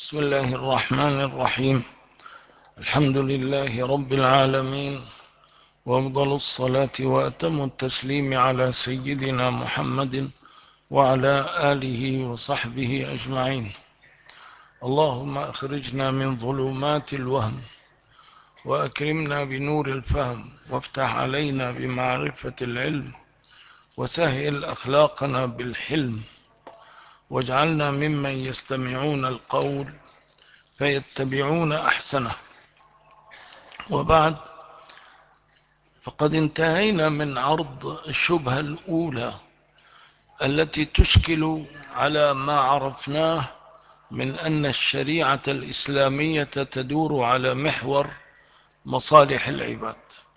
بسم الله الرحمن الرحيم. الحمد لله رب العالمين، وأفضل الصلاة وأتم التسليم على سيدنا محمد وعلى آله وصحبه أجمعين. اللهم أخرجنا من ظلمات الوهم وأكرمنا بنور الفهم، وافتح علينا بمعرفة العلم، وسهل أخلاقنا بالحلم، واجعلنا ممن يستمعون القول فيتبعون أحسنه. وبعد، فقد انتهينا من عرض الشبهة الأولى التي تشكل على ما عرفناه من أن الشريعة الإسلامية تدور على محور مصالح العباد.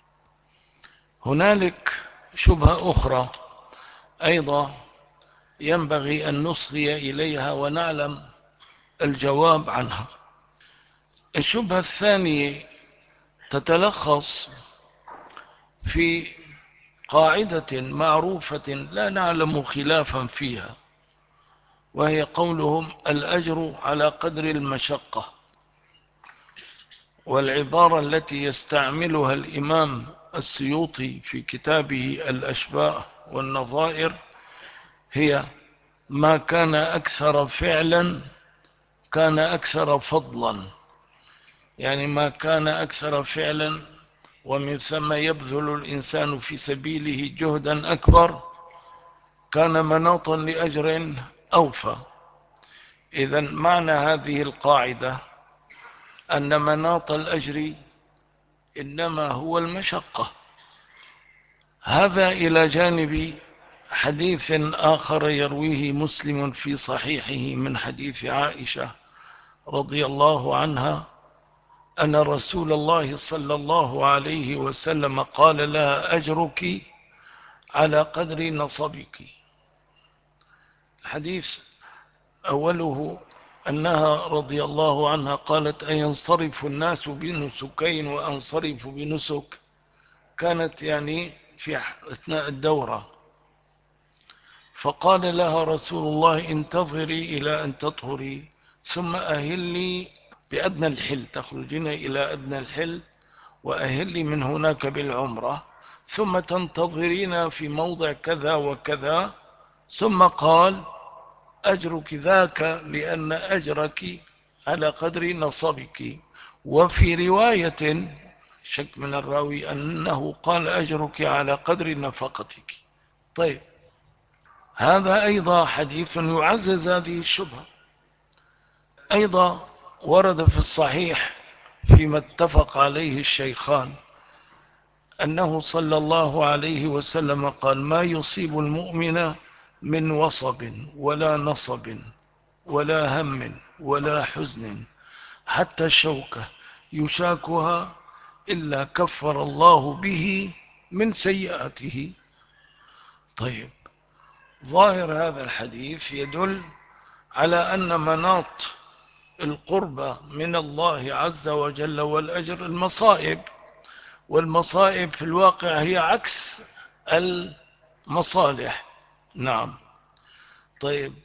هنالك شبهة أخرى أيضا ينبغي أن نصغي إليها ونعلم الجواب عنها. الشبهة الثانية تتلخص في قاعدة معروفة لا نعلم خلافا فيها، وهي قولهم الأجر على قدر المشقة. والعبارة التي يستعملها الإمام السيوطي في كتابه الأشباه والنظائر هي ما كان أكثر فعلا كان أكثر فضلا، يعني ما كان أكثر فعلا ومن ثم يبذل الإنسان في سبيله جهدا أكبر كان مناطا لأجر أوفى. إذن معنى هذه القاعدة أن مناط الأجر إنما هو المشقة. هذا إلى جانب حديث آخر يرويه مسلم في صحيحه من حديث عائشة رضي الله عنها أن رسول الله صلى الله عليه وسلم قال لها أجرك على قدر نصبك. الحديث أوله أنها رضي الله عنها قالت أينصرف الناس بنسكين وأنصرف بنسك، كانت يعني في أثناء الدورة. فقال لها رسول الله انتظري إلى أن تطهري ثم أهلي بأدنى الحل، تخرجين إلى أدنى الحل وأهلي من هناك بالعمرة، ثم تنتظرين في موضع كذا وكذا. ثم قال أجرك ذاك لأن أجرك على قدر نصبك. وفي رواية شك من الراوي أنه قال أجرك على قدر نفقتك. طيب، هذا أيضا حديث يعزز هذه الشبهة. أيضا ورد في الصحيح فيما اتفق عليه الشيخان أنه صلى الله عليه وسلم قال ما يصيب المؤمن من وصب ولا نصب ولا هم ولا حزن حتى الشوكة يشاكها إلا كفر الله به من سيئاته. طيب، ظاهر هذا الحديث يدل على أن مناط القربة من الله عز وجل والأجر المصائب، والمصائب في الواقع هي عكس المصالح. نعم. طيب،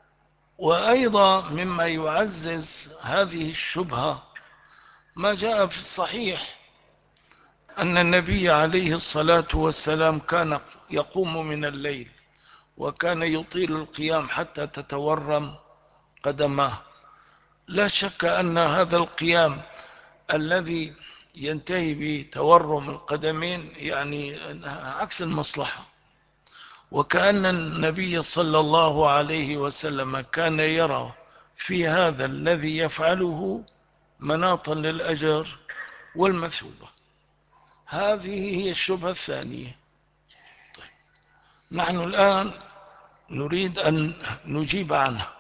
وأيضا مما يعزز هذه الشبهة ما جاء في الصحيح أن النبي عليه الصلاة والسلام كان يقوم من الليل وكان يطيل القيام حتى تتورم قدماه. لا شك أن هذا القيام الذي ينتهي بتورم القدمين يعني عكس المصلحة، وكأن النبي صلى الله عليه وسلم كان يرى في هذا الذي يفعله مناطا للأجر والمثوبة. هذه هي الشبهة الثانية. طيب، نحن الآن نريد أن نجيب عنها.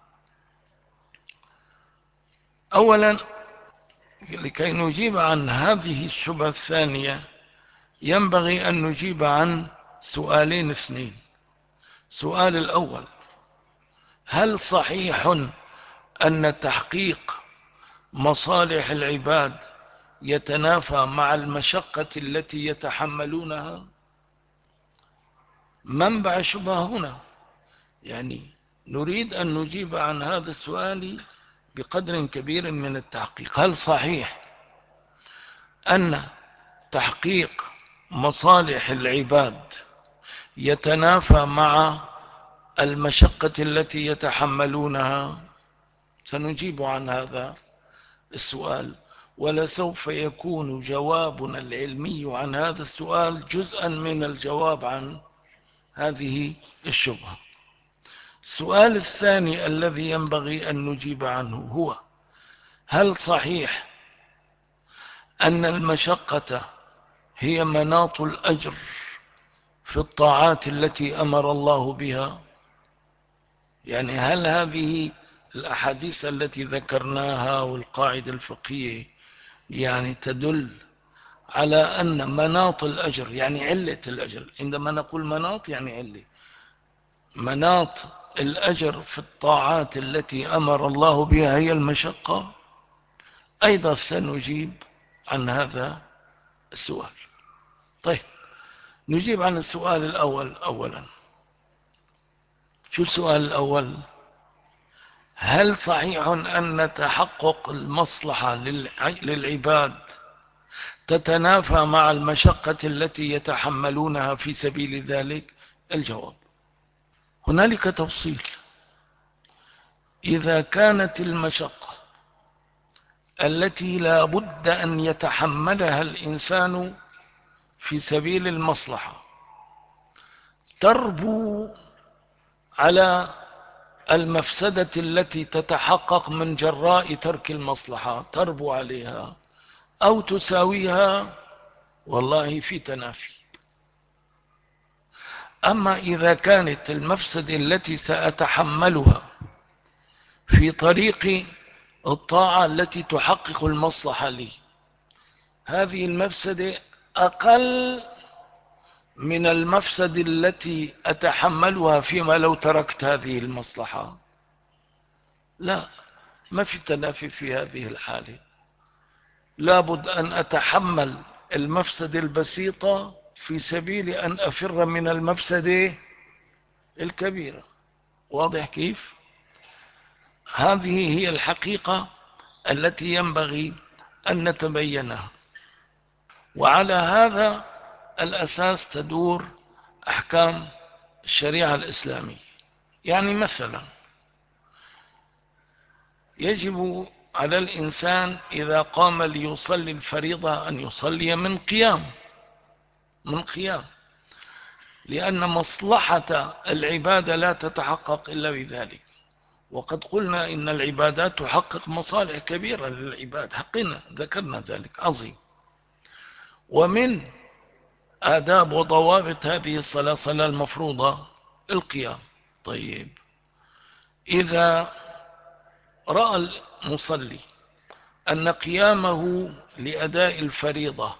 أولا، لكي نجيب عن هذه الشبهة الثانية ينبغي أن نجيب عن سؤالين اثنين. سؤال الأول: هل صحيح أن تحقيق مصالح العباد يتنافى مع المشقة التي يتحملونها؟ منبع شبهة هنا، يعني نريد أن نجيب عن هذا السؤال بقدر كبير من التحقيق. هل صحيح أن تحقيق مصالح العباد يتنافى مع المشقة التي يتحملونها؟ سنجيب عن هذا السؤال، ولسوف يكون جوابنا العلمي عن هذا السؤال جزءا من الجواب عن هذه الشبهة. السؤال الثاني الذي ينبغي أن نجيب عنه هو: هل صحيح أن المشقة هي مناط الأجر في الطاعات التي أمر الله بها؟ يعني هل هذه الأحاديث التي ذكرناها والقاعدة الفقهية يعني تدل على أن مناط الأجر، يعني علة الأجر، عندما نقول مناط يعني علة، مناط الأجر في الطاعات التي أمر الله بها هي المشقة؟ أيضا سنجيب عن هذا السؤال. طيب، نجيب عن السؤال الأول أولا. شو السؤال الأول؟ هل صحيح أن تحقق المصلحة للعباد تتنافى مع المشقة التي يتحملونها في سبيل ذلك؟ الجواب: هنالك تفصيل. إذا كانت المشقة التي لا بد أن يتحملها الإنسان في سبيل المصلحة تربو على المفسدة التي تتحقق من جراء ترك المصلحة، تربو عليها أو تساويها، والله في تنافي. أما إذا كانت المفسدة التي سأتحملها في طريق الطاعة التي تحقق المصلحة لي، هذه المفسدة أقل من المفسدة التي أتحملها فيما لو تركت هذه المصلحة، لا، ما في تنافي في هذه الحالة. لابد أن أتحمل المفسدة البسيطة في سبيل أن أفر من المفسدة الكبيرة. واضح كيف؟ هذه هي الحقيقة التي ينبغي أن نتبينها، وعلى هذا الأساس تدور أحكام الشريعة الإسلامية. يعني مثلا يجب على الإنسان إذا قام ليصلي الفريضة أن يصلي من قيام، لأن مصلحة العبادة لا تتحقق إلا بذلك. وقد قلنا إن العبادات تحقق مصالح كبيرة للعباد، حقنا ذكرنا ذلك، عظيم. ومن آداب وضوابط هذه الصلاة المفروضة القيام. طيب، إذا رأى المصلي أن قيامه لأداء الفريضة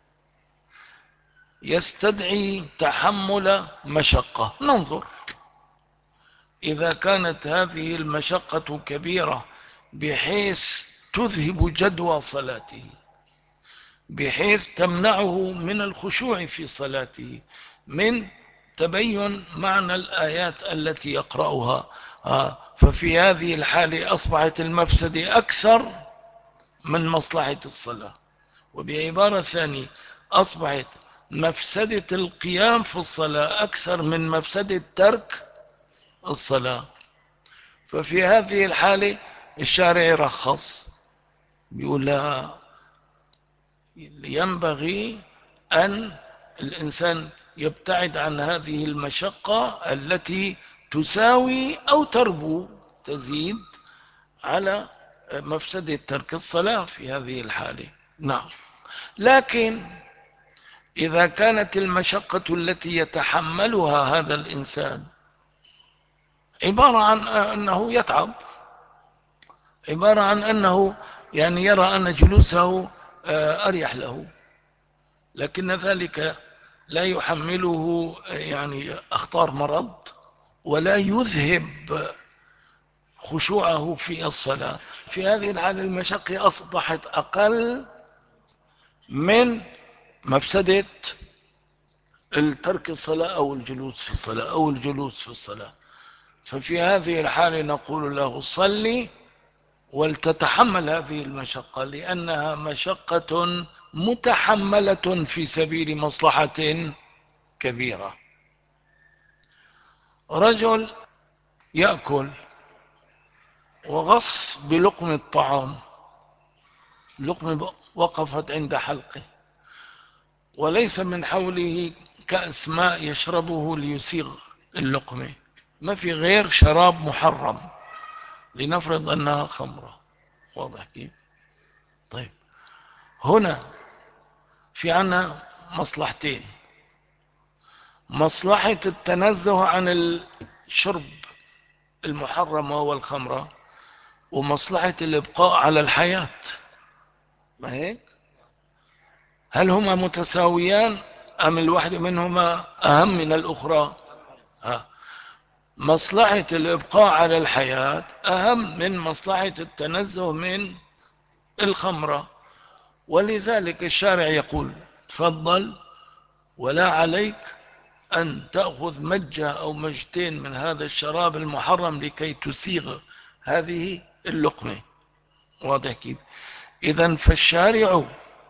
يستدعي تحمل مشقة، ننظر. إذا كانت هذه المشقة كبيرة بحيث تذهب جدوى صلاته، بحيث تمنعه من الخشوع في صلاته، من تبين معنى الآيات التي يقرأها، ففي هذه الحالة أصبحت المفسدة أكثر من مصلحة الصلاة. وبعبارة ثانية، أصبحت مفسدة القيام في الصلاة أكثر من مفسدة ترك الصلاة. ففي هذه الحالة الشارع يرخص، بيقول لا، ينبغي أن الإنسان يبتعد عن هذه المشقة التي تساوي أو تربو، تزيد على مفسدة ترك الصلاة في هذه الحالة. نعم. لكن إذا كانت المشقة التي يتحملها هذا الإنسان عبارة عن أنه يتعب، عبارة عن أنه يعني يرى أن جلوسه أريح له، لكن ذلك لا يحمله يعني أخطار مرض، ولا يذهب خشوعه في الصلاة، في هذه الحالة المشقة أصبحت أقل من مفسدة الترك الصلاة أو الجلوس في الصلاة أو الجلوس في الصلاة. ففي هذه الحالة نقول له: صلي ولتتحمل هذه المشقة، لأنها مشقة متحملة في سبيل مصلحة كبيرة. رجل يأكل وغص بلقم الطعام، لقمة وقفت عند حلقه، وليس من حوله كأس ماء يشربه ليسيغ اللقمة، ما في غير شراب محرم، لنفرض أنها خمرة. واضح كيف؟ طيب، هنا في عنا مصلحتين: مصلحة التنزه عن الشرب المحرم وهو الخمرة، ومصلحة الإبقاء على الحياة. ما هيك؟ هل هما متساويان أم الواحدة منهما أهم من الأخرى؟ مصلحة الإبقاء على الحياة أهم من مصلحة التنزه من الخمرة، ولذلك الشارع يقول: تفضل ولا عليك أن تأخذ مجة أو مجتين من هذا الشراب المحرم لكي تسيغ هذه اللقمة. واضح كيف؟ إذن فالشارع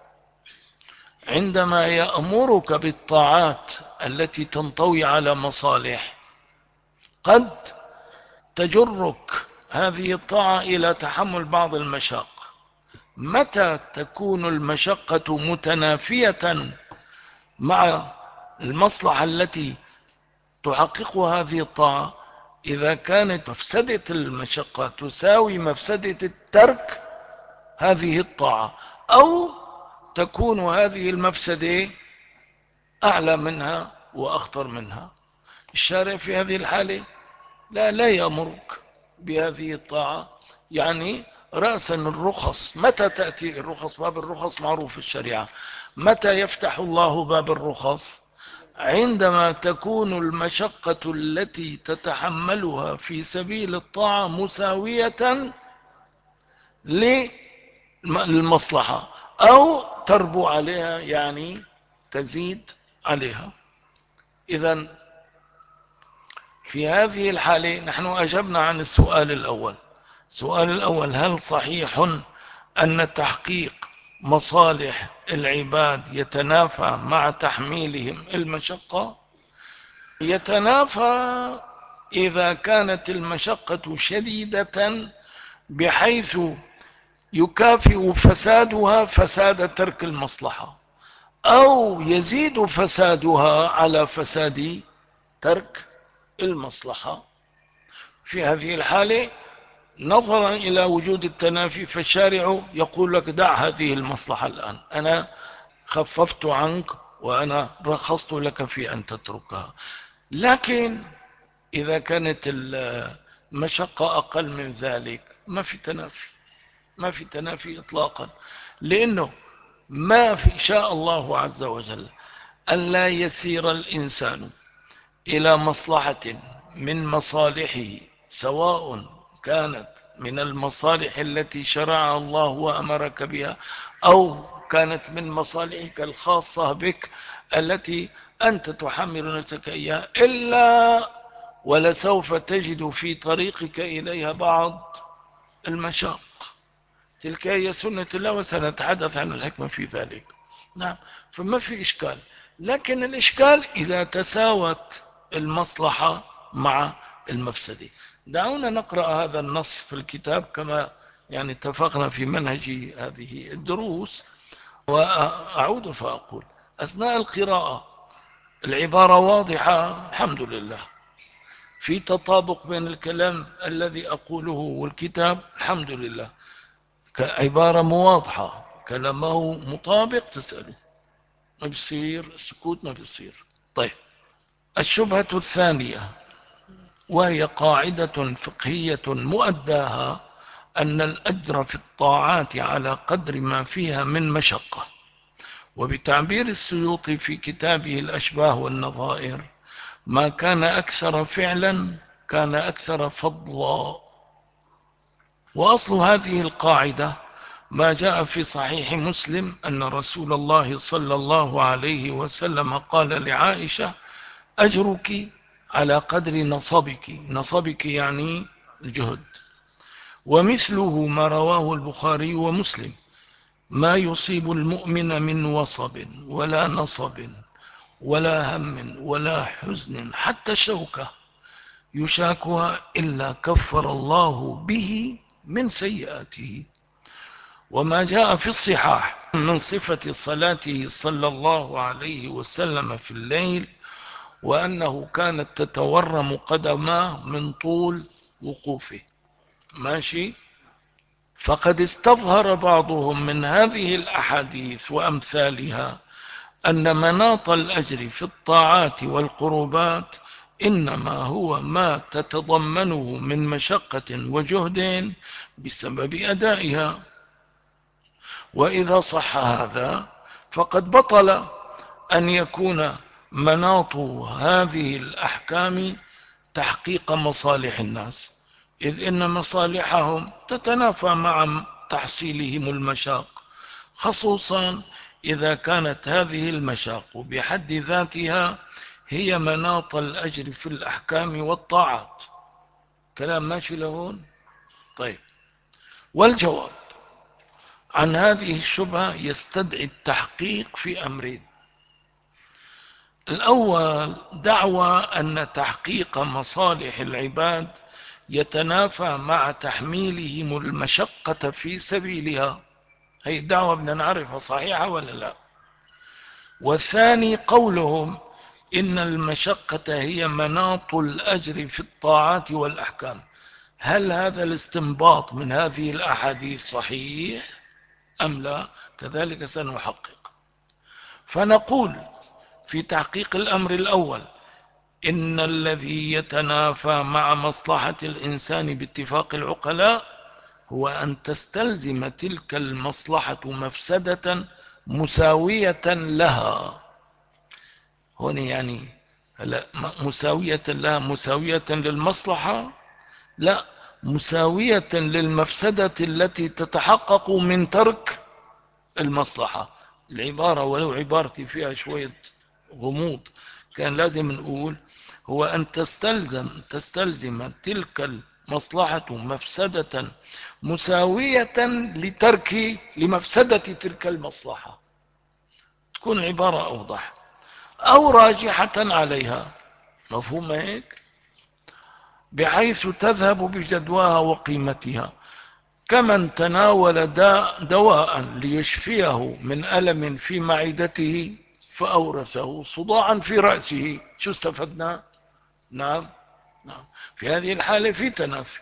عندما يأمرك بالطاعات التي تنطوي على مصالح، قد تجرك هذه الطاعة إلى تحمل بعض المشاق. متى تكون المشقة متنافية مع المصلحة التي تحققها هذه الطاعة؟ إذا كانت مفسدة المشقة تساوي مفسدة الترك هذه الطاعة، أو تكون هذه المفسدة أعلى منها وأخطر منها. الشارع في هذه الحالة لا يأمرك بهذه الطاعة. يعني رأسا الرخص، متى تأتي الرخص؟ باب الرخص معروف في الشريعة. متى يفتح الله باب الرخص؟ عندما تكون المشقة التي تتحملها في سبيل الطاعة مساوية للمصلحة، أو تربو عليها، يعني تزيد عليها. إذن في هذه الحالة نحن أجبنا عن السؤال الأول. السؤال الأول: هل صحيح أن تحقيق مصالح العباد يتنافى مع تحميلهم المشقة؟ يتنافى إذا كانت المشقة شديدة بحيث يكافئ فسادها فساد ترك المصلحة، أو يزيد فسادها على فساد ترك المصلحة. في هذه الحالة نظرا إلى وجود التنافي، فالشارع يقول لك: دع هذه المصلحة الآن، أنا خففت عنك وأنا رخصت لك في أن تتركها. لكن إذا كانت المشقة أقل من ذلك ما في تنافي، ما في تنافي إطلاقا، لأنه ما في شاء الله عز وجل أن لا يسير الإنسان إلى مصلحة من مصالحه، سواء كانت من المصالح التي شرعها الله وأمرك بها، أو كانت من مصالحك الخاصة بك التي أنت تحمل نفسك إياها، إلا ولسوف تجد في طريقك إليها بعض المشاق. تلك هي سنة الله، وسنتحدث عن الحكمة في ذلك. نعم، فما في إشكال. لكن الإشكال إذا تساوت المصلحة مع المفسدة. دعونا نقرأ هذا النص في الكتاب كما يعني اتفقنا في منهج هذه الدروس، وأعود فأقول: أثناء القراءة العبارة واضحة الحمد لله، في تطابق بين الكلام الذي أقوله والكتاب الحمد لله، كعبارة مواضحة، كلامه مطابق، تسأله ما بيصير، السكوت ما بيصير. طيب، الشبهة الثانية، وهي قاعدة فقهية مؤداها، أن الأجر في الطاعات على قدر ما فيها من مشقة. وبتعبير السيوطي في كتابه الأشباه والنظائر: ما كان أكثر فعلا كان أكثر فضلا. وأصل هذه القاعدة ما جاء في صحيح مسلم أن رسول الله صلى الله عليه وسلم قال لعائشة: أجرك على قدر نصبك. نصبك يعني الجهد. ومثله ما رواه البخاري ومسلم: ما يصيب المؤمن من وصب ولا نصب ولا هم ولا حزن حتى شوكة يشاكها إلا كفر الله به من سيئاته. وما جاء في الصحاح من صفة صلاته صلى الله عليه وسلم في الليل، وأنه كانت تتورم قدماه من طول وقوفه. ماشي. فقد استظهر بعضهم من هذه الأحاديث وأمثالها أن مناط الأجر في الطاعات والقربات إنما هو ما تتضمنه من مشقة وجهد بسبب أدائها. وإذا صح هذا فقد بطل أن يكون مناط هذه الأحكام تحقيق مصالح الناس، إذ إن مصالحهم تتنافى مع تحصيلهم المشاق، خصوصا إذا كانت هذه المشاق بحد ذاتها هي مناط الأجر في الأحكام والطاعات. كلام ماشي لهون؟ طيب. والجواب عن هذه الشبهة يستدعي التحقيق في أمرين: الأول، دعوى أن تحقيق مصالح العباد يتنافى مع تحميلهم المشقة في سبيلها. هي الدعوة بدنا نعرفها صحيحة ولا لا. والثاني، قولهم إن المشقة هي مناط الأجر في الطاعات والأحكام. هل هذا الاستنباط من هذه الأحاديث صحيح أم لا؟ كذلك سنحقق. فنقول في تحقيق الأمر الأول: إن الذي يتنافى مع مصلحة الإنسان باتفاق العقلاء هو أن تستلزم تلك المصلحة مفسدة مساوية لها. هنا يعني لا مساوية لها مساوية للمصلحة، لا، مساوية للمفسدة التي تتحقق من ترك المصلحة. العبارة ولو عبارتي فيها شوية غموض كان لازم نقول هو أن تستلزم تلك المصلحة مفسدة مساوية لمفسدة تلك المصلحة، تكون العبارة أوضح، أو راجحة عليها. مفهوم هيك؟ بحيث تذهب بجدواها وقيمتها. كمن تناول دواء ليشفيه من ألم في معدته فأورثه صداعا في رأسه، شو استفدنا؟ نعم. في هذه الحالة في تنافي.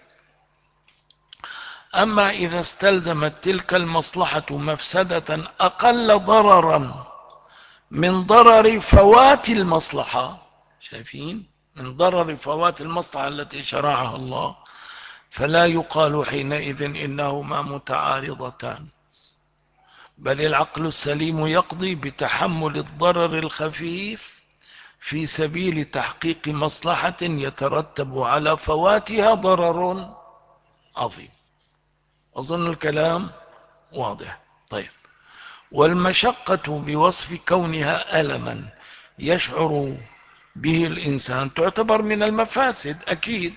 أما إذا استلزمت تلك المصلحة مفسدة أقل ضررا من ضرر فوات المصلحة، شايفين؟ من ضرر فوات المصلحة التي شرعها الله، فلا يقال حينئذ إنهما متعارضتان، بل العقل السليم يقضي بتحمل الضرر الخفيف في سبيل تحقيق مصلحة يترتب على فواتها ضرر عظيم. أظن الكلام واضح. طيب. والمشقة بوصف كونها ألما يشعر به الإنسان تعتبر من المفاسد أكيد.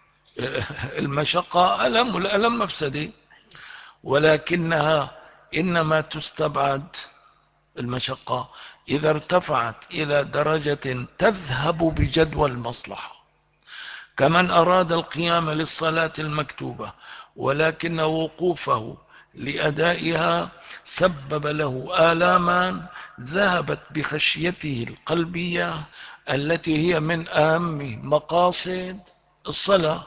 المشقة ألم والألم مفسدة، ولكنها إنما تستبعد المشقة إذا ارتفعت إلى درجة تذهب بجدوى المصلحة، كمن أراد القيام للصلاة المكتوبة ولكن وقوفه لأدائها سبب له آلاما ذهبت بخشيته القلبية التي هي من أهم مقاصد الصلاة.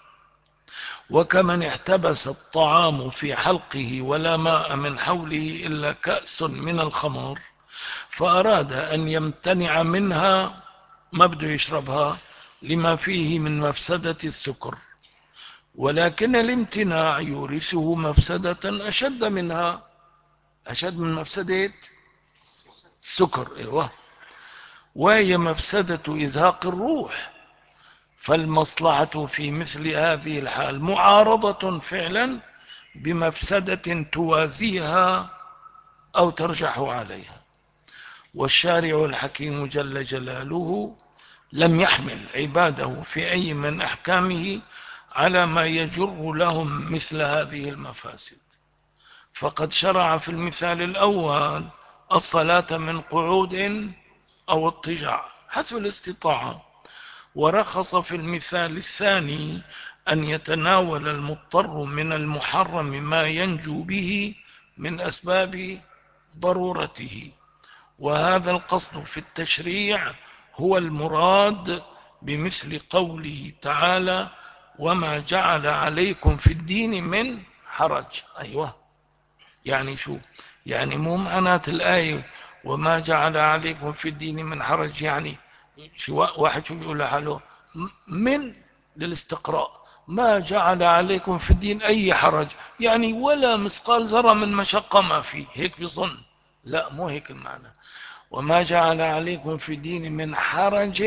وكمن احتبس الطعام في حلقه ولا ماء من حوله إلا كأس من الخمر فأراد أن يمتنع منها، ما بده يشربها لما فيه من مفسدة السكر، ولكن الامتناع يورثه مفسدة أشد منها، أشد من مفسدة السكر. ايوه. وهي مفسدة إزهاق الروح. فالمصلحة في مثل هذه الحال معارضة فعلا بمفسدة توازيها أو ترجح عليها. والشارع الحكيم جل جلاله لم يحمل عباده في أي من أحكامه على ما يجر لهم مثل هذه المفاسد. فقد شرع في المثال الأول الصلاة من قعود أو اضطجاع حسب الاستطاعة، ورخص في المثال الثاني أن يتناول المضطر من المحرم ما ينجو به من أسباب ضرورته. وهذا القصد في التشريع هو المراد بمثل قوله تعالى: وما جعل عليكم في الدين من حرج. أيوة، يعني شو؟ يعني مو معنات الآية وما جعل عليكم في الدين من حرج، يعني شو واحد شو بيقول لحاله من للاستقراء، ما جعل عليكم في الدين أي حرج، يعني ولا مثقال ذرة من مشقة ما فيه، هيك بيظن. لا، مو هيك المعنى. وما جعل عليكم في الدين من حرج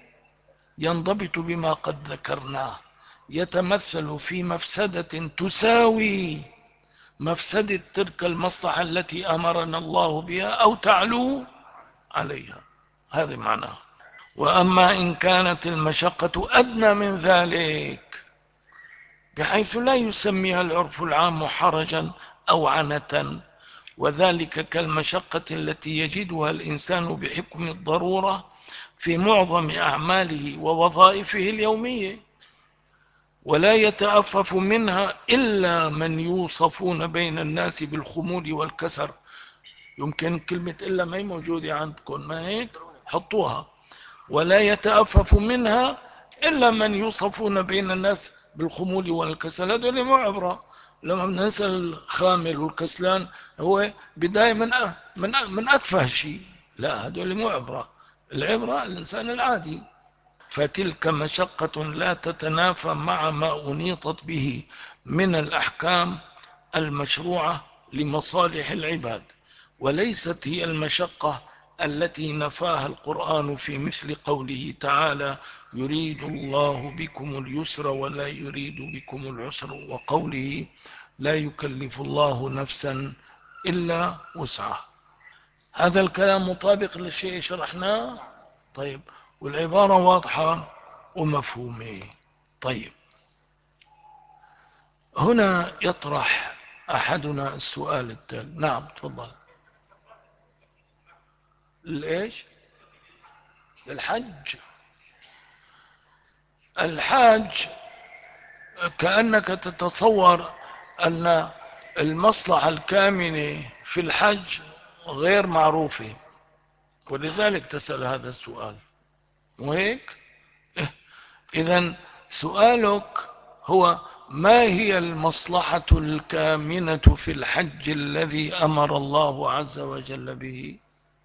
ينضبط بما قد ذكرناه، يتمثل في مفسدة تساوي مفسدة تلك المصلحة التي أمرنا الله بها أو تعلو عليها. هذا معناه. وأما إن كانت المشقة أدنى من ذلك بحيث لا يسميها العرف العام حرجا أو عنة، وذلك كالمشقة التي يجدها الإنسان بحكم الضرورة في معظم أعماله ووظائفه اليومية، ولا يتأفف منها إلا من يوصفون بين الناس بالخمول والكسر. يمكن كلمة إلا ما هي موجودة عندكم، ما هيك؟ حطوها. ولا يتأفف منها إلا من يوصفون بين الناس بالخمول والكسل. هذول مو عبرة. لما ننسى الخامل والكسلان هو بداية من أتفه شيء. لا، هذول مو عبرة. العبرة الإنسان العادي. فتلك مشقة لا تتنافى مع ما أنيطت به من الأحكام المشروعة لمصالح العباد، وليست هي المشقة التي نفاها القرآن في مثل قوله تعالى: يريد الله بكم اليسر ولا يريد بكم العسر، وقوله: لا يكلف الله نفسا إلا وسعها. هذا الكلام مطابق للشيء شرحناه. طيب، والعبارة واضحة ومفهومة. طيب، هنا يطرح أحدنا السؤال التالي. نعم، تفضل. ليش؟ للحج. الحاج كأنك تتصور أن المصلحة الكامنة في الحج غير معروفة، ولذلك تسأل هذا السؤال، وهيك إذن سؤالك هو: ما هي المصلحة الكامنة في الحج الذي أمر الله عز وجل به؟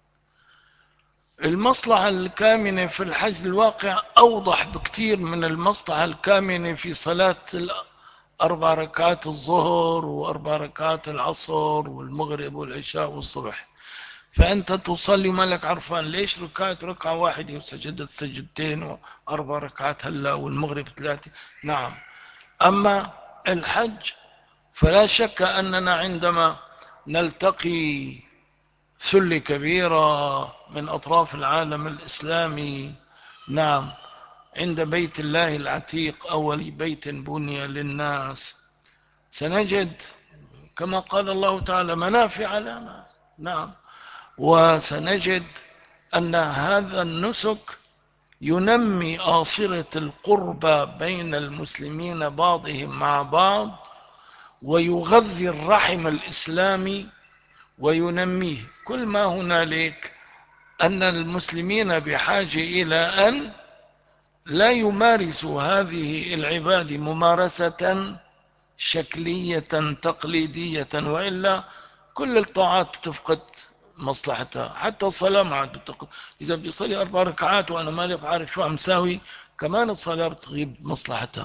المصلحة الكامنة في الحج الواقع أوضح بكثير من المصلحة الكامنة في صلاة 4 ركعات الظهر و4 ركعات العصر والمغرب والعشاء والصبح. فأنت تصلي مالك عرفان ليش ركعت ركعة واحدة وسجدت سجدتين و4 ركعات هلا والمغرب 3. نعم. أما الحج فلا شك أننا عندما نلتقي سلة كبيرة من أطراف العالم الإسلامي، نعم، عند بيت الله العتيق أول بيت بني للناس، سنجد كما قال الله تعالى منافع لنا. نعم. وسنجد أن هذا النسك ينمي آصرة القربى بين المسلمين بعضهم مع بعض، ويغذي الرحم الإسلامي وينميه. كل ما هنالك أن المسلمين بحاجة إلى أن لا يمارسوا هذه العبادة ممارسة شكلية تقليدية، وإلا كل الطاعات تفقد مصلحتها. حتى الصلاة ما عاد بتقل. إذا بدي أصلي 4 ركعات وأنا مالي بعرف شو عم ساوي، كمان الصلاة بتغيب مصلحتها.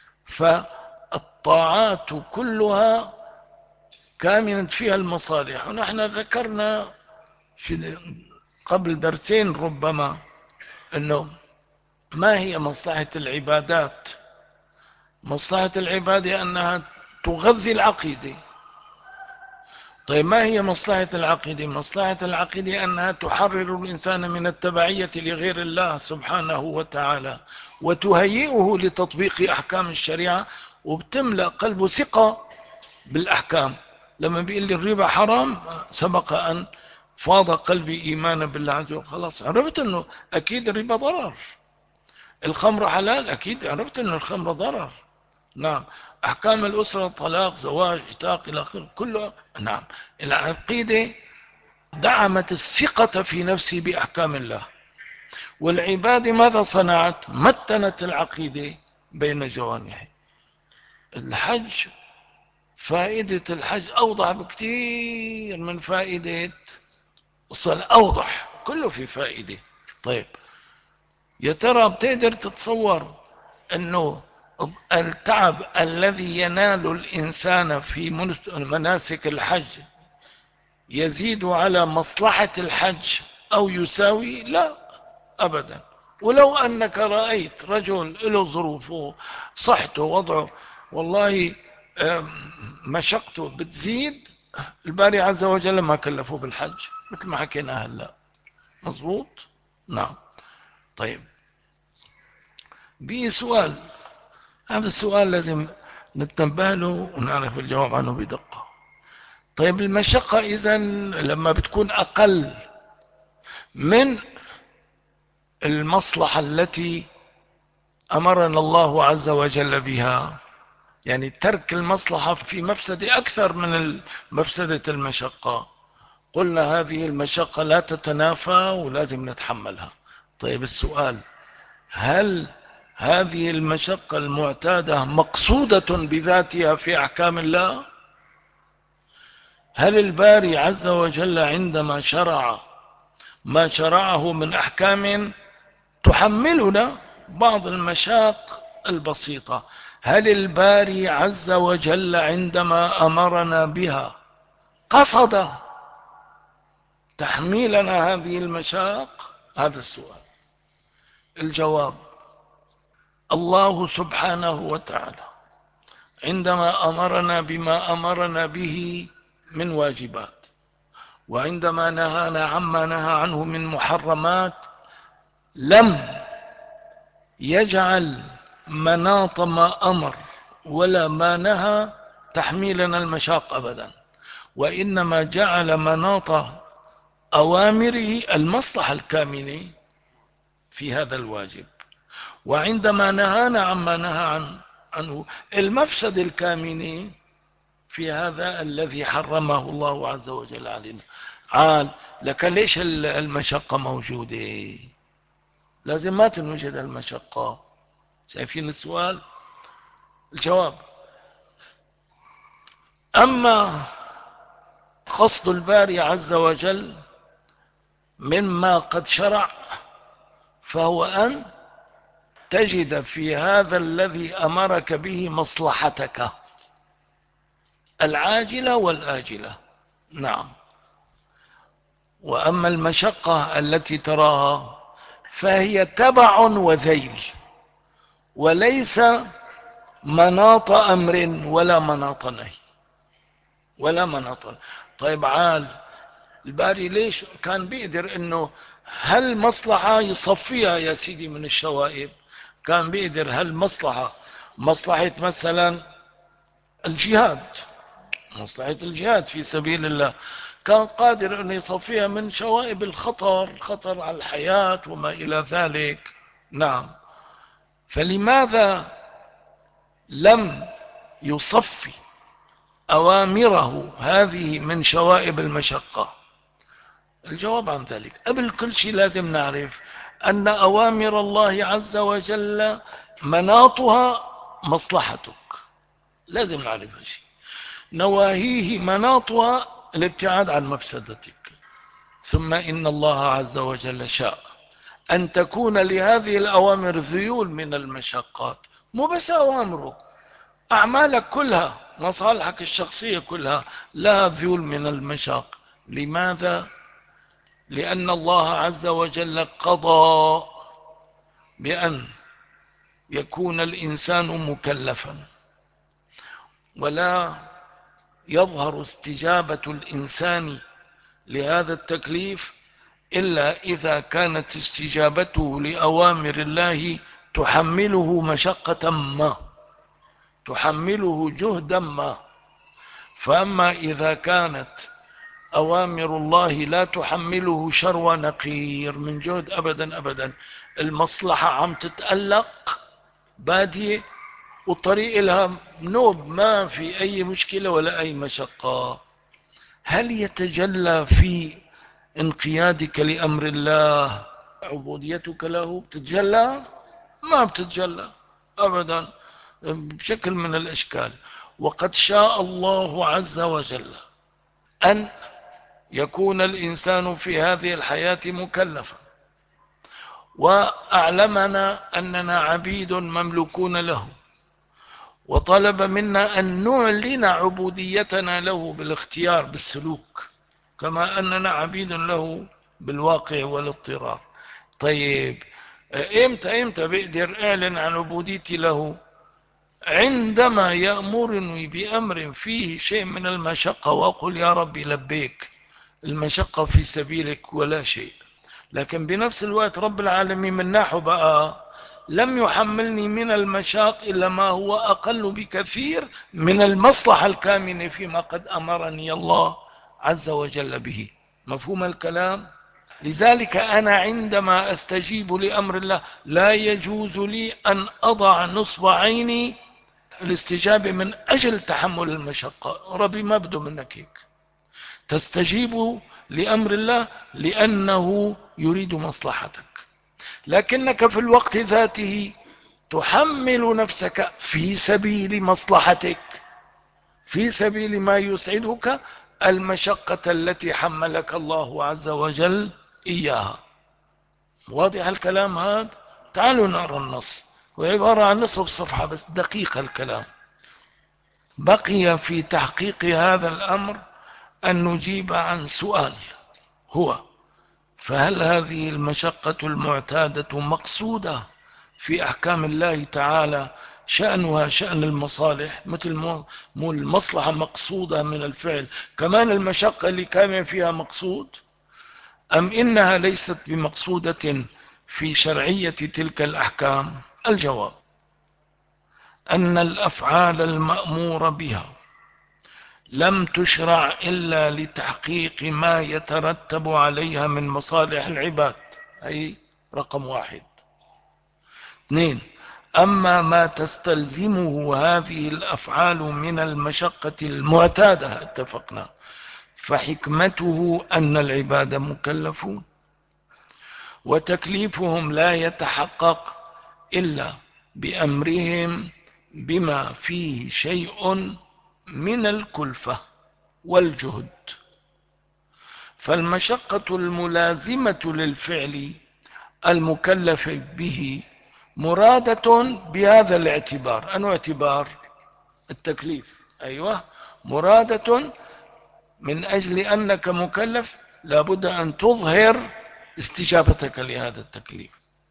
فالطاعات كلها كامنت فيها المصالح. ونحن ذكرنا في قبل درسين ربما أنه ما هي مصلحة العبادات. مصلحة العبادة أنها تغذي العقيدة. طيب، ما هي مصلحة العقيدة؟ مصلحة العقيدة أنها تحرر الإنسان من التبعية لغير الله سبحانه وتعالى، وتهيئه لتطبيق أحكام الشريعة، وبتملأ قلبه ثقة بالأحكام. لما بيقول لي الربا حرام، سبق أن فاض قلبي إيمانا بالله عز وجل، خلاص عرفت أنه أكيد الربا ضرر. الخمر حلال، أكيد عرفت أن الخمر ضرر. نعم. أحكام الأسرة، طلاق، زواج، عتاق، إلى آخره كله. نعم. العقيدة دعمت الثقة في نفسي بأحكام الله. والعبادة ماذا صنعت؟ متنت العقيدة بين جوانحه. الحج، فائدة الحج أوضح بكثير من فائدة الصلاة، أوضح، كله في فائدة. طيب، يا ترى بتقدر تتصور أنه التعب الذي ينال الإنسان في مناسك الحج يزيد على مصلحة الحج أو يساوي؟ لا أبدا. ولو أنك رأيت رجل له ظروفه، صحته، وضعه، والله مشقته بتزيد، الباري عز وجل ما كلفه بالحج، مثل ما حكينا هلا. مظبوط؟ نعم. طيب، سؤال، هذا السؤال لازم نتنبه له ونعرف الجواب عنه بدقة. طيب، المشقة إذن لما بتكون أقل من المصلحة التي أمرنا الله عز وجل بها، يعني ترك المصلحة في مفسدة أكثر من مفسدة المشقة، قلنا هذه المشقة لا تتنافى ولازم نتحملها. طيب، السؤال: هل هذه المشقة المعتادة مقصودة بذاتها في أحكام الله؟ هل الباري عز وجل عندما شرع ما شرعه من أحكام تحملنا بعض المشاق البسيطة، هل الباري عز وجل عندما أمرنا بها قصد تحميلنا هذه المشاق؟ هذا السؤال. الجواب: الله سبحانه وتعالى عندما أمرنا بما أمرنا به من واجبات، وعندما نهانا عما نهى عنه من محرمات، لم يجعل مناط ما أمر ولا ما نهى تحميلنا المشاق أبدا، وإنما جعل مناط أوامره المصلحة الكامنة في هذا الواجب، وعندما نهانا عما نهى عنه المفسد الكامنة في هذا الذي حرمه الله عز وجل علينا. عال لك ليش المشقة موجودة؟ لازم ما تنوجد المشقة. شايفين السؤال؟ الجواب: أما قصد الباري عز وجل مما قد شرع، فهو أن تجد في هذا الذي أمرك به مصلحتك العاجلة والآجلة. نعم. وأما المشقة التي تراها فهي تبع وذيل، وليس مناط أمر ولا مناط نهي ولا مناط. طيب، عال الباري ليش كان بيقدر انه هل مصلحة يصفيها يا سيدي من الشوائب؟ كان بيقدر هل مصلحة مثلا الجهاد، مصلحة الجهاد في سبيل الله، كان قادر أن يصفيها من شوائب الخطر على الحياة وما إلى ذلك. نعم. فلماذا لم يصفي أوامره هذه من شوائب المشقة؟ الجواب عن ذلك: قبل كل شيء لازم نعرف أن أوامر الله عز وجل مناطها مصلحتك، لازم نعرف هالشيء. نواهيه مناطها الابتعاد عن مفسدتك. ثم إن الله عز وجل شاء أن تكون لهذه الأوامر ذيول من المشقات، مو بس أوامره، أعمالك كلها، مصالحك الشخصية كلها لها ذيول من المشاق. لماذا؟ لأن الله عز وجل قضى بأن يكون الإنسان مكلفا، ولا يظهر استجابة الإنسان لهذا التكليف إلا إذا كانت استجابته لأوامر الله تحمله مشقة ما، تحمله جهدا ما. فأما إذا كانت أوامر الله لا تحمله شر نقير من جهد أبدا أبدا، المصلحة عم تتألق بادية وطريق لها نوب، ما في أي مشكلة ولا أي مشقة، هل يتجلى في انقيادك لأمر الله عبوديتك له؟ بتتجلى؟ ما بتتجلى أبدا بشكل من الأشكال. وقد شاء الله عز وجل أن يكون الإنسان في هذه الحياة مكلفا، وأعلمنا أننا عبيد مملوكون له، وطلب منا أن نعلن عبوديتنا له بالاختيار بالسلوك، كما أننا عبيد له بالواقع والاضطرار. طيب إمتى بقدر أعلن عن عبوديتي له؟ عندما يأمرني بأمر فيه شيء من المشقة وأقول يا ربي لبيك، المشقة في سبيلك ولا شيء. لكن بنفس الوقت رب العالمين من ناحه بقى لم يحملني من المشاق إلا ما هو أقل بكثير من المصلحة الكامنة فيما قد أمرني الله عز وجل به. مفهوم الكلام؟ لذلك أنا عندما أستجيب لأمر الله لا يجوز لي أن أضع نصب عيني الاستجابة من أجل تحمل المشقة. ربي ما بده منك هيك، تستجيب لأمر الله لأنه يريد مصلحتك، لكنك في الوقت ذاته تحمل نفسك في سبيل مصلحتك، في سبيل ما يسعدك، المشقة التي حملك الله عز وجل إياها. واضح الكلام هذا؟ تعالوا نقرأ النص، وعبارة عن نصف صفحة بس، دقيق الكلام. بقي في تحقيق هذا الأمر أن نجيب عن سؤال، هو فهل هذه المشقة المعتادة مقصودة في أحكام الله تعالى شأنها شأن المصالح، مثل مو المصلحة مقصودة من الفعل، كمان المشقة اللي كان فيها مقصود، أم إنها ليست بمقصودة في شرعية تلك الأحكام؟ الجواب أن الأفعال المأمور بها لم تشرع إلا لتحقيق ما يترتب عليها من مصالح العباد، أي رقم واحد. 2، أما ما تستلزمه هذه الأفعال من المشقة المعتادة، اتفقنا، فحكمته أن العباد مكلفون، وتكليفهم لا يتحقق إلا بأمرهم بما فيه شيء من الكلفة والجهد. فالمشقة الملازمة للفعل المكلف به مرادة بهذا الاعتبار. أنه اعتبار التكليف، أيوة، مرادة من أجل أنك مكلف لابد أن تظهر استجابتك لهذا التكليف،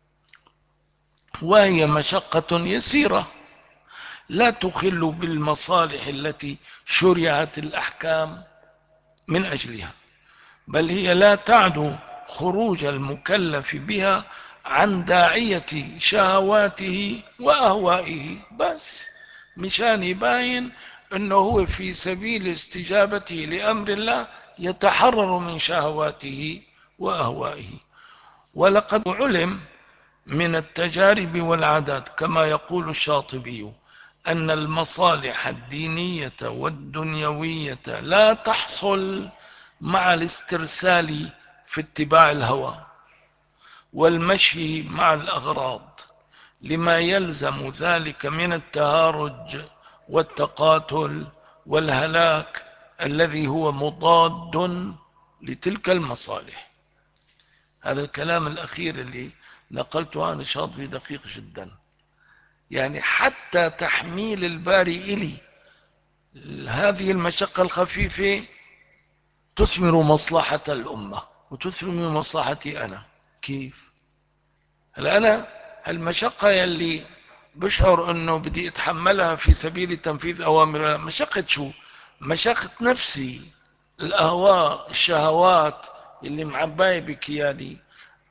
وهي مشقة يسيرة لا تخل بالمصالح التي شرعت الأحكام من أجلها، بل هي لا تعد خروج المكلف بها عن داعية شهواته وأهوائه، بس مشان يباين أنه هو في سبيل استجابته لأمر الله يتحرر من شهواته وأهوائه. ولقد علم من التجارب والعادات كما يقول الشاطبي أن المصالح الدينية والدنيوية لا تحصل مع الاسترسال في اتباع الهوى والمشي مع الأغراض، لما يلزم ذلك من التهارج والتقاتل والهلاك الذي هو مضاد لتلك المصالح. هذا الكلام الأخير اللي نقلته عن الشاطبي دقيق جدا، يعني حتى تحميل الباري إلي هذه المشقة الخفيفة تثمر مصلحة الأمة وتثمر مصلحتي أنا. كيف؟ هلا أنا المشقة يلي بشعر أنه بدي أتحملها في سبيل تنفيذ أوامر، مشقة شو؟ مشقة نفسي، الأهواء، الشهوات اللي معباية بكياني،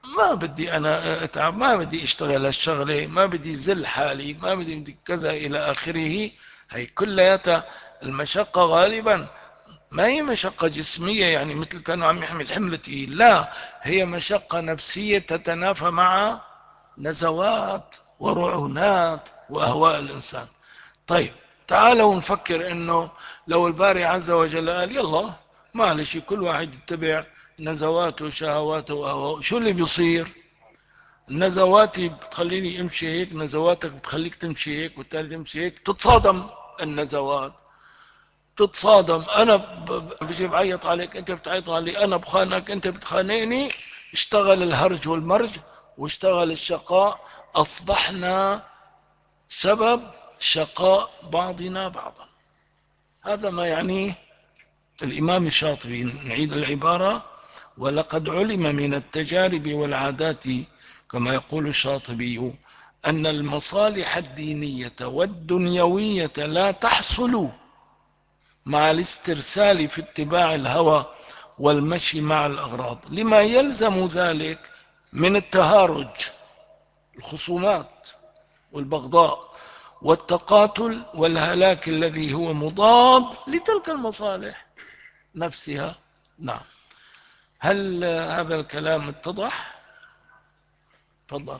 ما بدي أنا أتعب، ما بدي أشتغل هالشغلة، ما بدي زل حالي، ما بدي كذا إلى آخره. هي كلياتها المشقة غالبا ما هي مشقة جسمية، يعني مثل كانوا عم يحمل حمل تقيل، لا، هي مشقة نفسية تتنافى مع نزوات ورعونات وأهواء الإنسان. طيب، تعالوا نفكر انه لو الباري عز وجل قال يلا معلش كل واحد يتبع نزواته وشهواته وأهواءه، شو اللي بيصير؟ نزواتي بتخليني امشي هيك، نزواتك بتخليك تمشي هيك، والتالي تمشي هيك، تتصادم النزوات، تتصادم. انا بجي بعيط عليك، انت بتعيط علي، انا بخانك، انت بتخانقني، اشتغل الهرج والمرج واشتغل الشقاء، اصبحنا سبب شقاء بعضنا بعضا. هذا ما يعنيه الإمام الشاطبي. نعيد العبارة: ولقد علم من التجارب والعادات كما يقول الشاطبي أن المصالح الدينية والدنيوية لا تحصل مع الاسترسال في اتباع الهوى والمشي مع الأغراض، لما يلزم ذلك من التهارج، الخصومات والبغضاء والتقاتل والهلاك الذي هو مضاد لتلك المصالح نفسها. نعم. هل هذا الكلام اتضح؟ تفضل.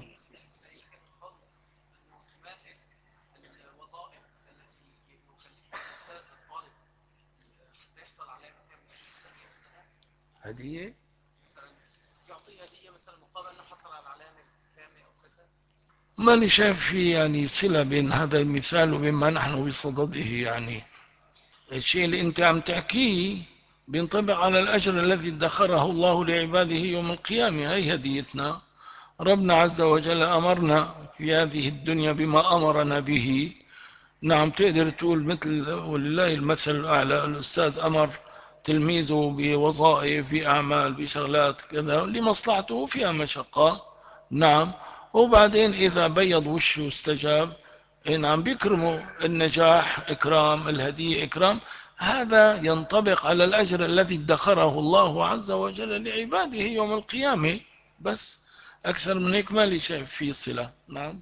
هدية يعطيه هدية مثلا مقابل انه حصل على علامة تامة او كذا. ماني شايف في يعني صلة بين هذا المثال وبما نحن بصدده. يعني الشيء اللي انت عم تحكيه بينطبق على الأجر الذي ادخره الله لعباده يوم القيامة. هي هديتنا. ربنا عز وجل أمرنا في هذه الدنيا بما أمرنا به. نعم، تقدر تقول مثل ولله المثل الأعلى، الأستاذ أمر تلميذه بوظائف، بأعمال، بشغلات كذا لمصلحته فيها مشقة. نعم. وبعدين إذا بيض وشه استجاب، نعم، بيكرموا النجاح إكرام، الهدية إكرام. هذا ينطبق على الأجر الذي ادخره الله عز وجل لعباده يوم القيامة. بس أكثر من هيك ما لي شايف فيه صلة. نعم.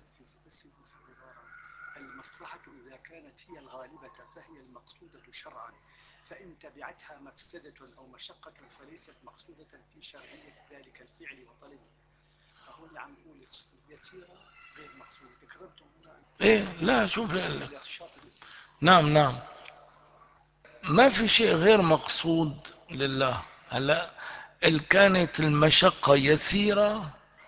المصلحة إذا كانت هي الغالبة فهي المقصودة شرعا، فإن تبعتها مفسدة أو مشقة فليست مقصودة في شرعية ذلك الفعل وطلبه. فهون عم نقول يسيرة غير مقصودة. تكررتم هنا. إيه، لا، شوف لك. نعم، نعم، ما في شيء غير مقصود لله. هلا إن كانت المشقة يسيرة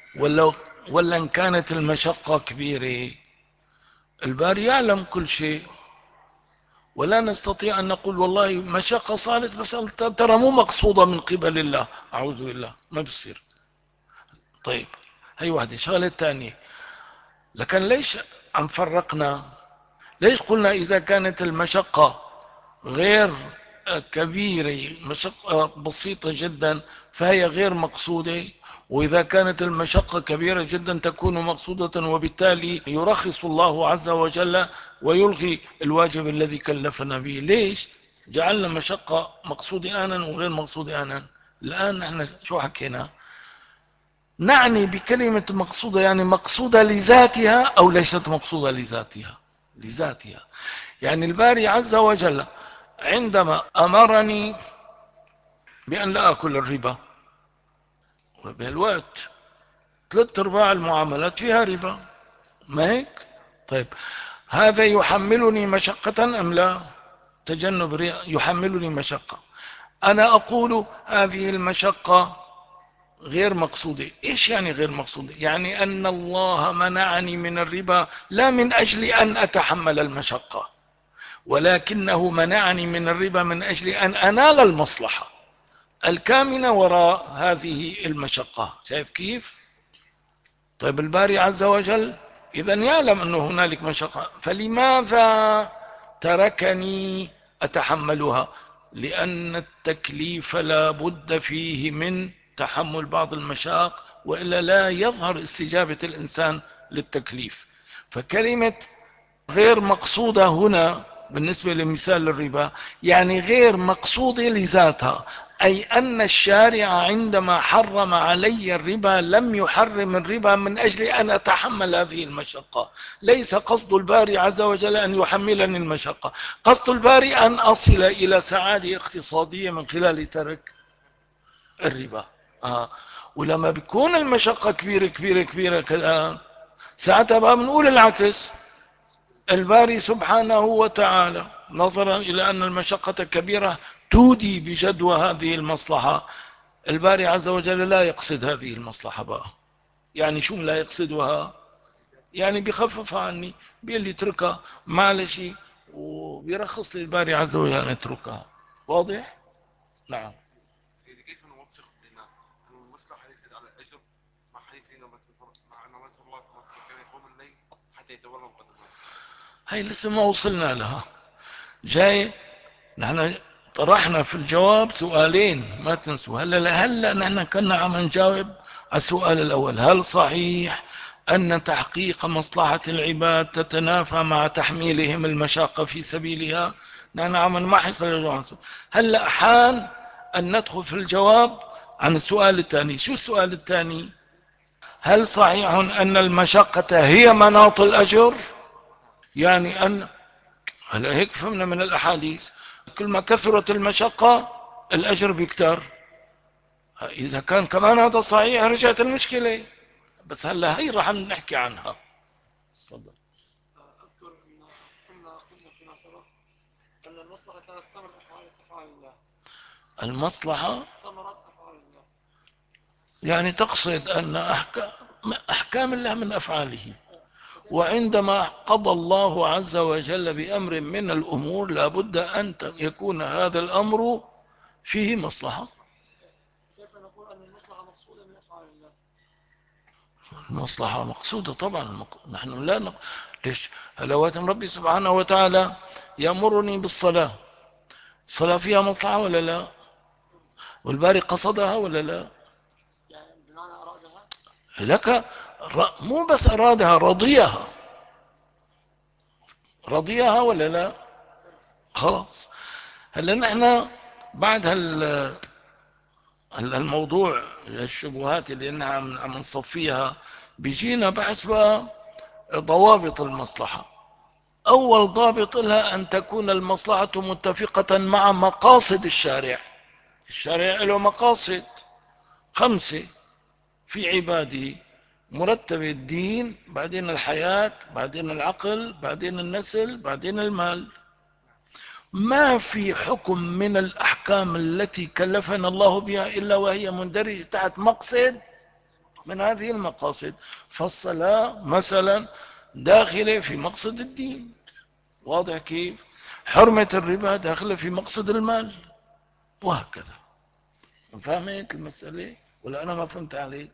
ولا إن كانت المشقة كبيرة، الباري يعلم كل شيء، ولا نستطيع أن نقول والله مشقة صارت بس ترى مو مقصودة من قبل الله. أعوذ بالله، ما بصير. طيب، هي واحدة. شغلة تانية، لكن ليش عم فرقنا؟ ليش قلنا إذا كانت المشقة غير كبيرة، مشقة بسيطة جدا فهي غير مقصودة، وإذا كانت المشقة كبيرة جدا تكون مقصودة، وبالتالي يرخص الله عز وجل ويلغي الواجب الذي كلفنا به؟ ليش جعلنا مشقة مقصودة آنا وغير مقصودة آنا؟ الآن نحن شو حكينا؟ نعني بكلمة مقصودة يعني مقصودة لذاتها أو ليست مقصودة لذاتها؟ لذاتها. يعني الباري عز وجل عندما أمرني بأن لا أكل الربا، وبالوقت 3/4 المعاملات فيها ربا، ما هيك؟ طيب، هذا يحملني مشقة أم لا؟ تجنب يحملني مشقة. أنا أقول هذه المشقة غير مقصودة. إيش يعني غير مقصودة؟ يعني أن الله منعني من الربا لا من أجل أن أتحمل المشقة، ولكنه منعني من الربا من أجل أن أنال المصلحة الكامنة وراء هذه المشقة. شايف كيف؟ طيب، الباري عز وجل إذا يعلم أنه هنالك مشقة، فلماذا تركني أتحملها؟ لأن التكليف لا بد فيه من تحمل بعض المشاق، وإلا لا يظهر استجابة الإنسان للتكليف. فكلمة غير مقصودة هنا بالنسبة لمثال الربا، يعني غير مقصودة لذاتها، أي أن الشارع عندما حرم علي الربا لم يحرم الربا من أجل أن أتحمل هذه المشقة. ليس قصد الباري عز وجل أن يحملني المشقة، قصد الباري أن أصل إلى سعادة اقتصادية من خلال ترك الربا. ولما بيكون المشقة كبيرة كبيرة كبيرة كالآن، ساعتها بقى بنقول العكس. الباري سبحانه وتعالى نظرا إلى أن المشقة كبيرة تودي بجدوى هذه المصلحة، الباري عز وجل لا يقصد هذه المصلحة بقى. يعني شو لا يقصدها؟ يعني بيخفف عني، بيقول لي اتركها معلش، وبيرخص لي الباري عز وجل أن اتركها. واضح؟ نعم. سيدي، كيف نوفق بين المصلحة ليست على الأجر مع حديث سيدنا مع أن رسول الله صلى الله عليه وسلم كان يقوم الليل حتى يتورم قدمه؟ هاي لسه ما وصلنا لها، جاي. نحن طرحنا في الجواب سؤالين ما تنسوا. هلا نحن كنا عم نجاوب على السؤال الأول: هل صحيح أن تحقيق مصلحة العباد تتنافى مع تحميلهم المشاقة في سبيلها؟ نحن عم نمحص الجواب. هلا حان أن ندخل في الجواب عن السؤال الثاني. شو السؤال الثاني؟ هل صحيح أن المشقة هي مناط الأجر؟ يعني أن هلا هيك فهمنا من الأحاديث، كل ما كثرت المشقة الأجر بيكتر. إذا كان كمان هذا صحيح رجعت المشكلة. بس هلا هي راح نحكي عنها. تفضل. أذكر أن كنا فيما سبق أن المصلحة كانت ثمرة أفعال الله. المصلحة ثمرة أفعال الله، يعني تقصد أن أحكام الله من أفعاله، وعندما قضى الله عز وجل بأمر من الأمور لابد أن يكون هذا الأمر فيه مصلحة. كيف نقول أن المصلحة مقصودة من أفعال الله؟ المصلحة مقصودة طبعا. نحن لا ليش؟ هلوات ربي سبحانه وتعالى يأمرني بالصلاة، الصلاة فيها مصلحة ولا لا؟ والباري قصدها ولا لا؟ يعني بمعنى أرادها؟ لك مو بس أرادها، رضيها ولا لا؟ خلاص. هلا نحن بعد الموضوع الشبهات اللي نحن عم نصفيها، بيجينا بحث بقى ضوابط المصلحة. أول ضابط لها أن تكون المصلحة متفقة مع مقاصد الشارع. الشارع له مقاصد 5 في عباده: مرتب الدين، بعدين الحياة، بعدين العقل، بعدين النسل، بعدين المال. ما في حكم من الأحكام التي كلفنا الله بها إلا وهي مندرجة تحت مقصد من هذه المقاصد. فالصلاة مثلا داخلة في مقصد الدين، واضح كيف؟ حرمة الربا داخلة في مقصد المال، وهكذا. فهمت المسألة ولا أنا ما فهمت عليك؟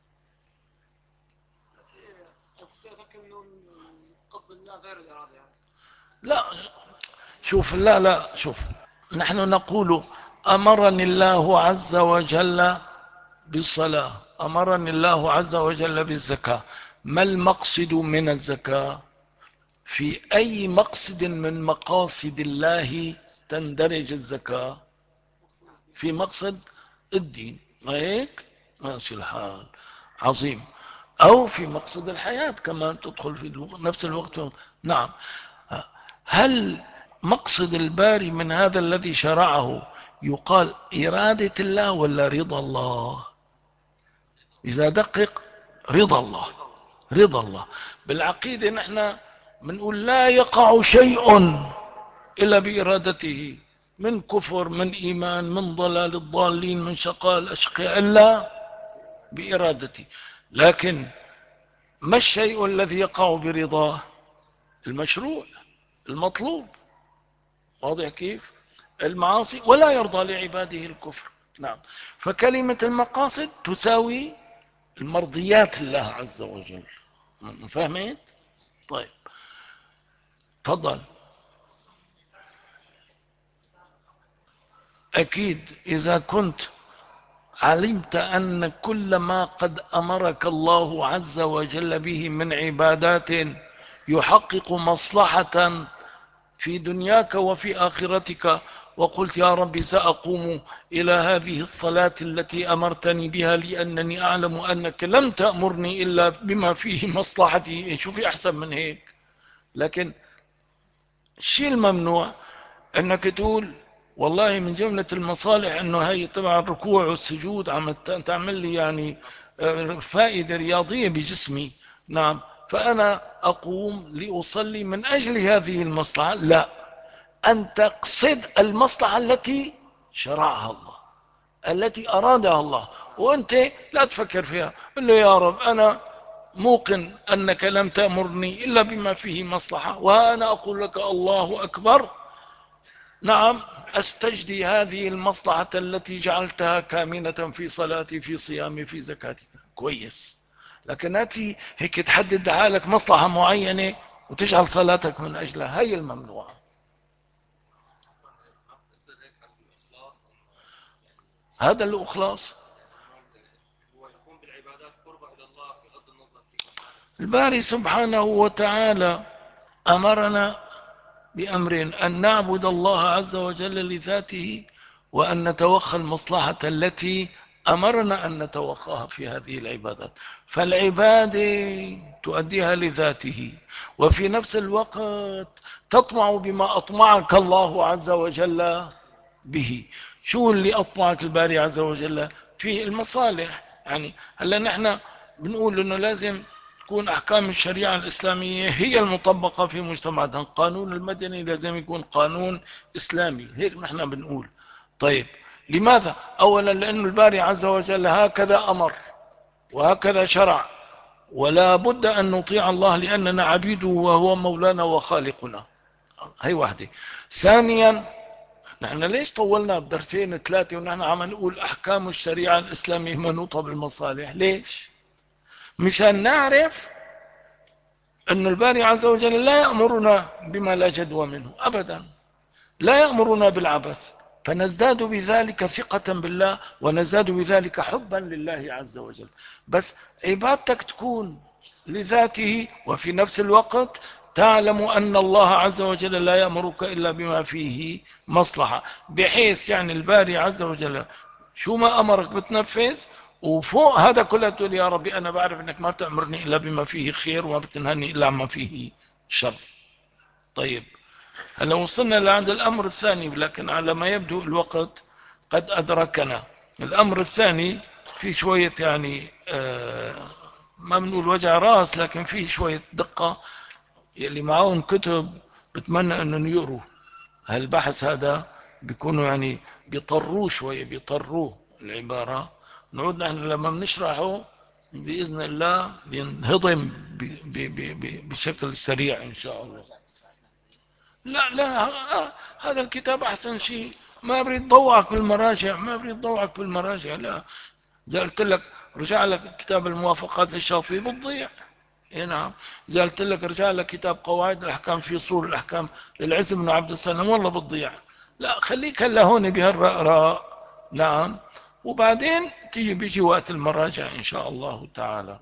كنت أفكر أنه قصد الله غير الإرادة يعني. لا شوف، لا شوف، نحن نقول أمرني الله عز وجل بالصلاة، أمرني الله عز وجل بالزكاة. ما المقصد من الزكاة؟ في أي مقصد من مقاصد الله تندرج الزكاة؟ في مقصد الدين، ما هيك؟ ماشي الحال، عظيم. أو في مقصد الحياة كمان تدخل في نفس الوقت. نعم. هل مقصد الباري من هذا الذي شرعه يقال إرادة الله ولا رضا الله؟ إذا دقق، رضا الله. رضا الله. بالعقيدة نحن بنقول لا يقع شيء إلا بإرادته، من كفر، من إيمان، من ضلال الضالين، من شقاء الأشقياء، إلا بإرادته. لكن ما الشيء الذي يقع برضاه؟ المشروع، المطلوب، واضح كيف؟ المعاصي، ولا يرضى لعباده الكفر. نعم. فكلمة المقاصد تساوي المرضيات الله عز وجل. فهمت؟ طيب تفضل. أكيد إذا كنت علمت أن كل ما قد أمرك الله عز وجل به من عبادات يحقق مصلحة في دنياك وفي آخرتك، وقلت يا رب سأقوم إلى هذه الصلاة التي أمرتني بها لأنني أعلم أنك لم تأمرني إلا بما فيه مصلحتي. شوفي أحسن من هيك. لكن الشيء الممنوع أنك تقول والله من جملة المصالح أنه هي طبعا الركوع والسجود عم تعمل لي يعني فائدة رياضية بجسمي، نعم، فأنا أقوم لأصلي من أجل هذه المصلحة. لا، أن تقصد المصلحة التي شرعها الله، التي أرادها الله، وأنت لا تفكر فيها. قل له يا رب أنا موقن أنك لم تأمرني إلا بما فيه مصلحة، وأنا أقول لك الله أكبر، نعم، أستجدي هذه المصلحة التي جعلتها كامنة في صلاتي، في صيامي، في زكاتي. كويس. لكن أتي هيك تحدد حالك مصلحة معينة وتجعل صلاتك من أجلها، هي الممنوعة. هذا الإخلاص. الباري سبحانه وتعالى أمرنا بأمرين: أن نعبد الله عز وجل لذاته، وأن نتوخى المصلحة التي أمرنا أن نتوخاها في هذه العبادات. فالعبادة تؤديها لذاته، وفي نفس الوقت تطمع بما أطمعك الله عز وجل به. شو اللي أطمعك الباري عز وجل؟ في المصالح. يعني هلا نحن بنقول إنه لازم تكون أحكام الشريعة الإسلامية هي المطبقة في مجتمعاتنا. القانون المدني لازم يكون قانون إسلامي، هيك نحن بنقول. طيب، لماذا؟ أولا لأن الباري عز وجل هكذا أمر وهكذا شرع، ولا بد أن نطيع الله لأننا عبيده وهو مولانا وخالقنا. هي واحدة. ثانيا، نحن ليش طولنا بدرسين ثلاثة ونحن عم نقول أحكام الشريعة الإسلامية منوطة بالمصالح؟ ليش؟ مشان نعرف أن الباري عز وجل لا يأمرنا بما لا جدوى منه أبدا، لا يأمرنا بالعبث، فنزداد بذلك ثقة بالله، ونزداد بذلك حبا لله عز وجل. بس عبادتك تكون لذاته، وفي نفس الوقت تعلم أن الله عز وجل لا يأمرك إلا بما فيه مصلحة، بحيث يعني الباري عز وجل شو ما أمرك بتنفذ، وفوق هذا كله تقول يا ربي أنا بعرف أنك ما تأمرني إلا بما فيه خير، وما بتنهني إلا عما فيه شر. طيب، هلا وصلنا لعند الأمر الثاني، لكن على ما يبدو الوقت قد أدركنا. الأمر الثاني في شوية يعني ما بنقول وجع راس، لكن فيه شوية دقة. اللي معهم كتب بتمنى أنه يقروا هالبحث هذا، بيكونوا يعني بيطروه شوية، بيطروه العبارة. نعود نحن لما بنشرحه بإذن الله بينهضم بشكل سريع إن شاء الله. لا لا، هذا الكتاب أحسن شيء. ما بريد ضوعك بالمراجع، ما بريد ضوعك بالمراجع. لا، إذا قلت لك رجع لك كتاب الموافقات للشاطبي بتضيع. نعم. إذا قلت لك رجع لك كتاب قواعد الأحكام في صور الأحكام للعز بن عبد السلام، والله بتضيع. لا، خليك هلا هون بهالرأراء. نعم. وبعدين بيجي وقت المراجع إن شاء الله تعالى.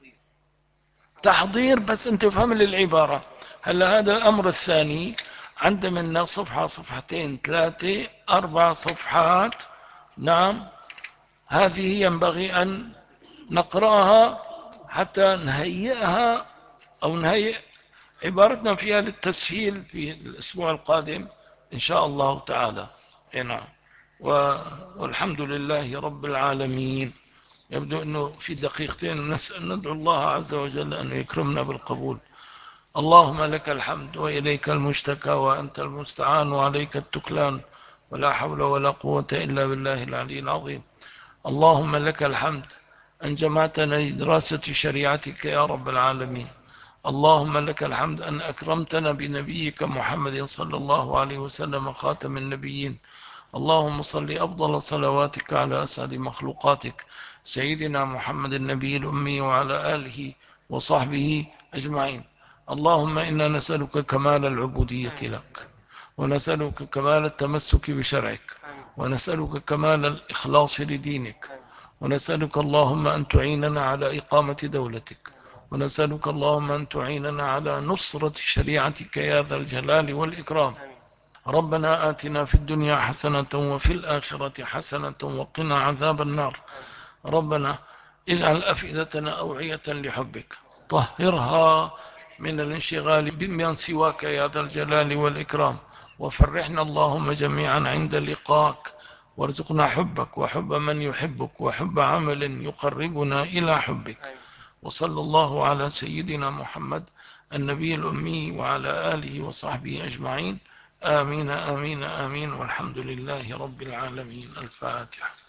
تحضير، بس أنت فهم لي العبارة. هلا هذا الأمر الثاني عند منا صفحة، صفحتين، 3، 4 صفحات. نعم. هذه ينبغي أن نقرأها حتى نهيئها، أو نهيئ عبارتنا فيها للتسهيل في الأسبوع القادم إن شاء الله تعالى. نعم. والحمد لله رب العالمين. يبدو أنه في دقيقتين ندعو الله عز وجل أن يكرمنا بالقبول. اللهم لك الحمد وإليك المشتكى وأنت المستعان وعليك التكلان، ولا حول ولا قوة إلا بالله العلي العظيم. اللهم لك الحمد أن جمعتنا لدراسة شريعتك يا رب العالمين. اللهم لك الحمد أن أكرمتنا بنبيك محمد صلى الله عليه وسلم خاتم النبيين. اللهم صل أفضل صلواتك على أسعد مخلوقاتك سيدنا محمد النبي الأمي وعلى آله وصحبه أجمعين. اللهم إنا نسألك كمال العبودية لك، ونسألك كمال التمسك بشرعك، ونسألك كمال الإخلاص لدينك، ونسألك اللهم أن تعيننا على إقامة دولتك، ونسألك اللهم أن تعيننا على نصرة شريعتك يا ذا الجلال والإكرام. ربنا آتنا في الدنيا حسنة وفي الآخرة حسنة وقنا عذاب النار. ربنا اجعل أفئدتنا أوعية لحبك، طهرها من الانشغال بمن سواك يا ذا الجلال والإكرام، وفرحنا اللهم جميعا عند لقاك، وارزقنا حبك وحب من يحبك وحب عمل يقربنا إلى حبك. وصلى الله على سيدنا محمد النبي الأمي وعلى آله وصحبه أجمعين. آمين آمين آمين، والحمد لله رب العالمين. الفاتحة.